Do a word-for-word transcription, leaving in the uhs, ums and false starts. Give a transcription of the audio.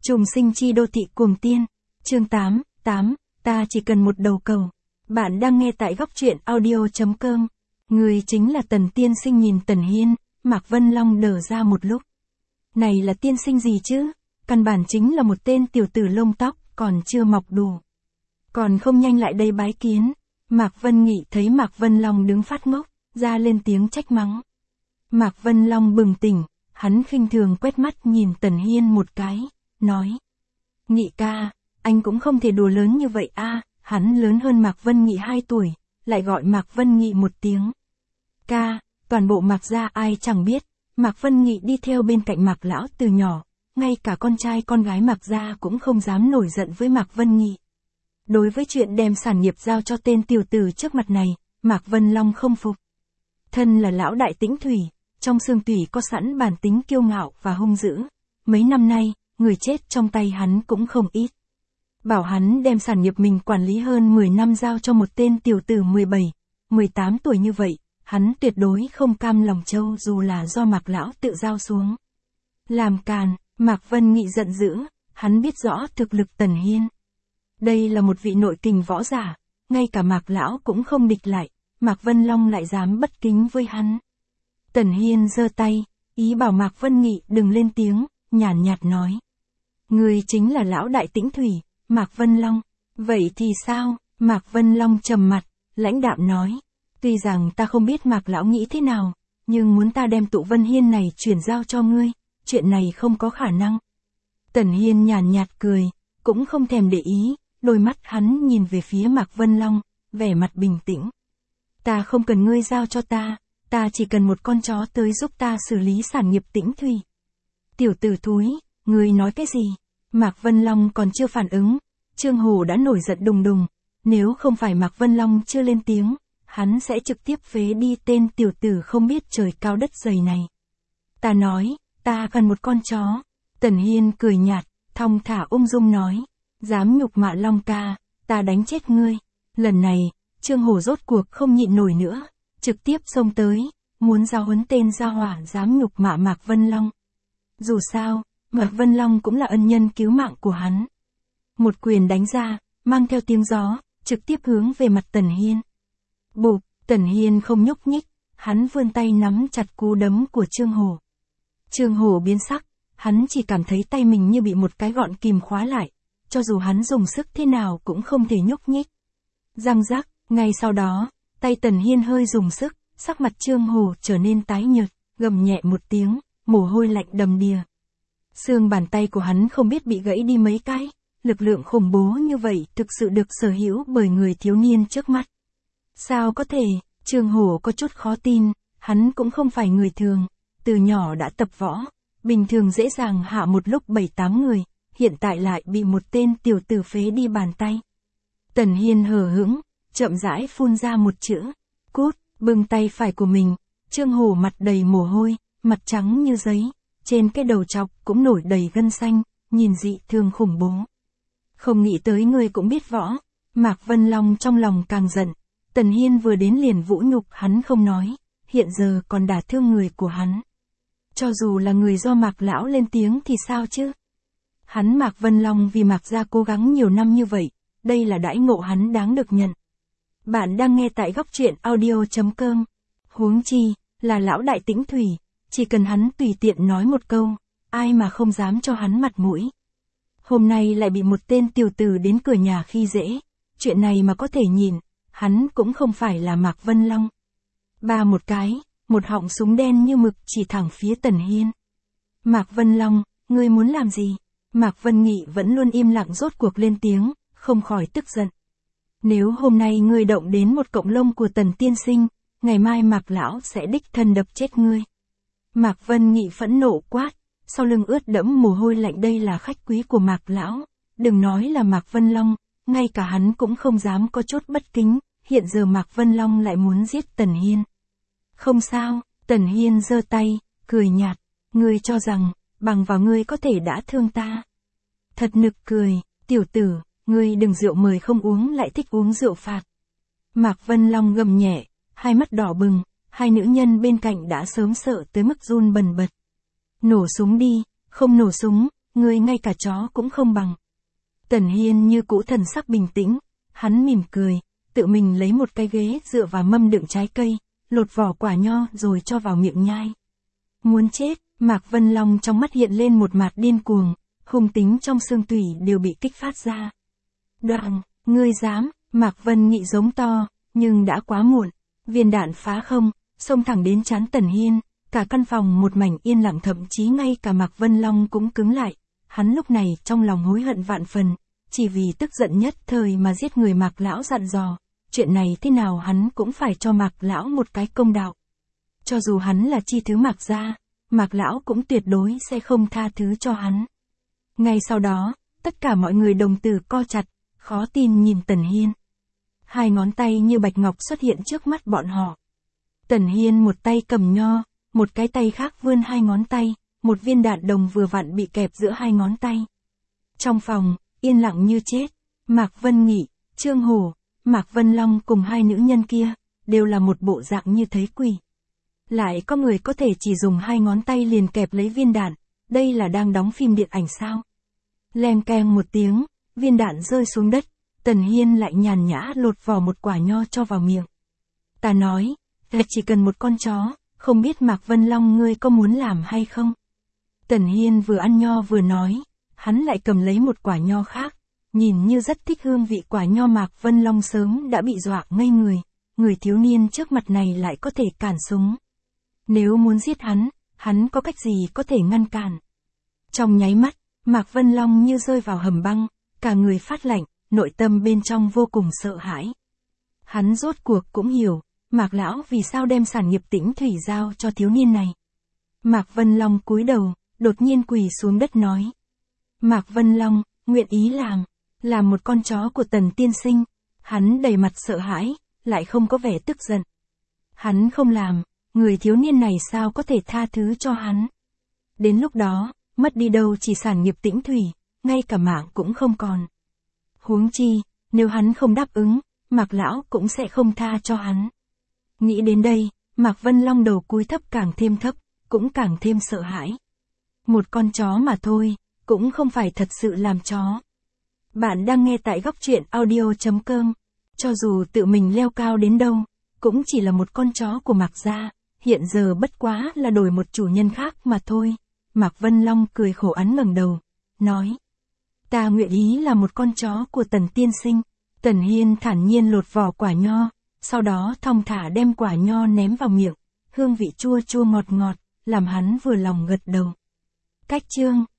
Trùng sinh chi đô thị cuồng tiên. Chương tám, tám, ta chỉ cần một đầu cầu. Bạn đang nghe tại góc truyện audio.com. Người chính là Tần tiên sinh. Nhìn Tần Hiên, Mạc Vân Long đờ ra một lúc. Này là tiên sinh gì chứ? Căn bản chính là một tên tiểu tử lông tóc, còn chưa mọc đủ. Còn không nhanh lại đây bái kiến. Mạc Vân Nghị thấy Mạc Vân Long đứng phát ngốc, ra lên tiếng trách mắng. Mạc Vân Long bừng tỉnh, hắn khinh thường quét mắt nhìn Tần Hiên một cái, nói. Nghị ca, anh cũng không thể đùa lớn như vậy a. Hắn lớn hơn Mạc Vân Nghị hai tuổi, lại gọi Mạc Vân Nghị một tiếng. Ca, toàn bộ Mạc gia ai chẳng biết, Mạc Vân Nghị đi theo bên cạnh Mạc lão từ nhỏ, ngay cả con trai con gái Mạc gia cũng không dám nổi giận với Mạc Vân Nghị. Đối với chuyện đem sản nghiệp giao cho tên tiểu tử trước mặt này, Mạc Vân Long không phục. Thân là lão đại Tĩnh Thủy, trong xương tủy có sẵn bản tính kiêu ngạo và hung dữ. Mấy năm nay, người chết trong tay hắn cũng không ít. Bảo hắn đem sản nghiệp mình quản lý hơn mười năm giao cho một tên tiểu tử mười bảy, mười tám tuổi như vậy, hắn tuyệt đối không cam lòng châu dù là do Mạc lão tự giao xuống. Làm càn, Mạc Vân Nghị giận dữ, hắn biết rõ thực lực Tần Hiên. Đây là một vị nội kình võ giả, ngay cả Mạc lão cũng không địch lại, Mạc Vân Long lại dám bất kính với hắn. Tần Hiên giơ tay, ý bảo Mạc Vân Nghị đừng lên tiếng, nhàn nhạt nói. Người chính là lão đại Tĩnh Thủy, Mạc Vân Long. Vậy thì sao? Mạc Vân Long trầm mặt, lãnh đạm nói. Tuy rằng ta không biết Mạc lão nghĩ thế nào, nhưng muốn ta đem tụ Vân Hiên này chuyển giao cho ngươi, chuyện này không có khả năng. Tần Hiên nhàn nhạt cười, cũng không thèm để ý, đôi mắt hắn nhìn về phía Mạc Vân Long, vẻ mặt bình tĩnh. Ta không cần ngươi giao cho ta, ta chỉ cần một con chó tới giúp ta xử lý sản nghiệp Tĩnh Thủy. Tiểu tử thúi, ngươi nói cái gì? Mạc Vân Long còn chưa phản ứng, Trương Hổ đã nổi giận đùng đùng, nếu không phải Mạc Vân Long chưa lên tiếng, hắn sẽ trực tiếp phế đi tên tiểu tử không biết trời cao đất dày này. Ta nói, ta cần một con chó. Tần Hiên cười nhạt, thong thả ung dung nói, dám nhục mạ Long ca, ta đánh chết ngươi. Lần này, Trương Hổ rốt cuộc không nhịn nổi nữa, trực tiếp xông tới, muốn giao huấn tên gia hỏa dám nhục mạ Mạc Vân Long. Dù sao, Mạc Vân Long cũng là ân nhân cứu mạng của hắn. Một quyền đánh ra, mang theo tiếng gió, trực tiếp hướng về mặt Tần Hiên. Bụp, Tần Hiên không nhúc nhích, hắn vươn tay nắm chặt cú đấm của Trương Hổ. Trương Hổ biến sắc, hắn chỉ cảm thấy tay mình như bị một cái gọn kìm khóa lại, cho dù hắn dùng sức thế nào cũng không thể nhúc nhích. Răng rắc, ngay sau đó, tay Tần Hiên hơi dùng sức, sắc mặt Trương Hổ trở nên tái nhợt, gầm nhẹ một tiếng, mồ hôi lạnh đầm đìa. Xương bàn tay của hắn không biết bị gãy đi mấy cái, lực lượng khủng bố như vậy thực sự được sở hữu bởi người thiếu niên trước mắt. Sao có thể? Trương Hổ có chút khó tin, hắn cũng không phải người thường, từ nhỏ đã tập võ, bình thường dễ dàng hạ một lúc bảy tám người, hiện tại lại bị một tên tiểu tử phế đi bàn tay. Tần Hiên hờ hững, chậm rãi phun ra một chữ, cút, bưng tay phải của mình, Trương Hổ mặt đầy mồ hôi, mặt trắng như giấy, trên cái đầu chọc cũng nổi đầy gân xanh, nhìn dị thường khủng bố. Không nghĩ tới ngươi cũng biết võ. Mạc Vân Long trong lòng càng giận, Tần Hiên vừa đến liền vũ nhục hắn không nói, hiện giờ còn đả thương người của hắn. Cho dù là người do Mạc lão lên tiếng thì sao chứ? Hắn Mạc Vân Long vì Mạc gia cố gắng nhiều năm như vậy, đây là đãi ngộ hắn đáng được nhận. Bạn đang nghe tại góc truyện audio.com. Huống chi, là lão đại Tĩnh Thủy, chỉ cần hắn tùy tiện nói một câu, ai mà không dám cho hắn mặt mũi. Hôm nay lại bị một tên tiểu tử đến cửa nhà khi dễ, chuyện này mà có thể nhìn, hắn cũng không phải là Mạc Vân Long. Ba một cái, một họng súng đen như mực chỉ thẳng phía Tần Hiên. Mạc Vân Long, ngươi muốn làm gì? Mạc Vân Nghị vẫn luôn im lặng rốt cuộc lên tiếng, không khỏi tức giận. Nếu hôm nay ngươi động đến một cọng lông của Tần tiên sinh, ngày mai Mạc lão sẽ đích thân đập chết ngươi. Mạc Vân Nghị phẫn nộ quát, sau lưng ướt đẫm mồ hôi lạnh, đây là khách quý của Mạc lão, đừng nói là Mạc Vân Long, ngay cả hắn cũng không dám có chút bất kính, hiện giờ Mạc Vân Long lại muốn giết Tần Hiên. Không sao, Tần Hiên giơ tay, cười nhạt, ngươi cho rằng, bằng vào ngươi có thể đã thương ta. Thật nực cười, tiểu tử, ngươi đừng rượu mời không uống lại thích uống rượu phạt. Mạc Vân Long gầm nhẹ, hai mắt đỏ bừng, hai nữ nhân bên cạnh đã sớm sợ tới mức run bần bật. Nổ súng đi, không nổ súng, ngươi ngay cả chó cũng không bằng. Tần Hiên như cũ thần sắc bình tĩnh, hắn mỉm cười, tự mình lấy một cái ghế dựa vào mâm đựng trái cây, lột vỏ quả nho rồi cho vào miệng nhai. Muốn chết, Mạc Vân Long trong mắt hiện lên một mạt điên cuồng, hung tính trong xương tủy đều bị kích phát ra. Đoạn, ngươi dám, Mạc Vân Nghị giống to, nhưng đã quá muộn, viên đạn phá không, xông thẳng đến trán Tần Hiên, cả căn phòng một mảnh yên lặng, thậm chí ngay cả Mạc Vân Long cũng cứng lại, hắn lúc này trong lòng hối hận vạn phần, chỉ vì tức giận nhất thời mà giết người Mạc lão dặn dò, chuyện này thế nào hắn cũng phải cho Mạc lão một cái công đạo. Cho dù hắn là chi thứ Mạc gia, Mạc lão cũng tuyệt đối sẽ không tha thứ cho hắn. Ngay sau đó, tất cả mọi người đồng tử co chặt, khó tin nhìn Tần Hiên. Hai ngón tay như bạch ngọc xuất hiện trước mắt bọn họ. Tần Hiên một tay cầm nho, một cái tay khác vươn hai ngón tay, một viên đạn đồng vừa vặn bị kẹp giữa hai ngón tay. Trong phòng, yên lặng như chết, Mạc Vân Nghị, Trương Hổ, Mạc Vân Long cùng hai nữ nhân kia, đều là một bộ dạng như thấy quỷ. Lại có người có thể chỉ dùng hai ngón tay liền kẹp lấy viên đạn, đây là đang đóng phim điện ảnh sao? Leng keng một tiếng, viên đạn rơi xuống đất, Tần Hiên lại nhàn nhã lột vỏ một quả nho cho vào miệng. Ta nói, là chỉ cần một con chó, không biết Mạc Vân Long ngươi có muốn làm hay không? Tần Hiên vừa ăn nho vừa nói, hắn lại cầm lấy một quả nho khác, nhìn như rất thích hương vị quả nho. Mạc Vân Long sớm đã bị dọa ngây người, người thiếu niên trước mặt này lại có thể cản súng. Nếu muốn giết hắn, hắn có cách gì có thể ngăn cản? Trong nháy mắt, Mạc Vân Long như rơi vào hầm băng, cả người phát lạnh, nội tâm bên trong vô cùng sợ hãi. Hắn rốt cuộc cũng hiểu, Mạc lão vì sao đem sản nghiệp Tĩnh Thủy giao cho thiếu niên này. Mạc Vân Long cúi đầu, đột nhiên quỳ xuống đất nói. Mạc Vân Long, nguyện ý làm, làm một con chó của Tần tiên sinh. Hắn đầy mặt sợ hãi, lại không có vẻ tức giận. Hắn không làm, người thiếu niên này sao có thể tha thứ cho hắn. Đến lúc đó, mất đi đâu chỉ sản nghiệp Tĩnh Thủy, ngay cả mạng cũng không còn. Huống chi, nếu hắn không đáp ứng, Mạc lão cũng sẽ không tha cho hắn. Nghĩ đến đây, Mạc Vân Long đầu cúi thấp càng thêm thấp, cũng càng thêm sợ hãi. Một con chó mà thôi, cũng không phải thật sự làm chó. Bạn đang nghe tại góc truyện audio chấm com. Cho dù tự mình leo cao đến đâu, cũng chỉ là một con chó của Mạc gia, hiện giờ bất quá là đổi một chủ nhân khác mà thôi. Mạc Vân Long cười khổ ắn ngẩng đầu, nói. Ta nguyện ý là một con chó của Tần tiên sinh. Tần Hiên thản nhiên lột vỏ quả nho, sau đó thong thả đem quả nho ném vào miệng, hương vị chua chua ngọt ngọt, làm hắn vừa lòng gật đầu. Cách chương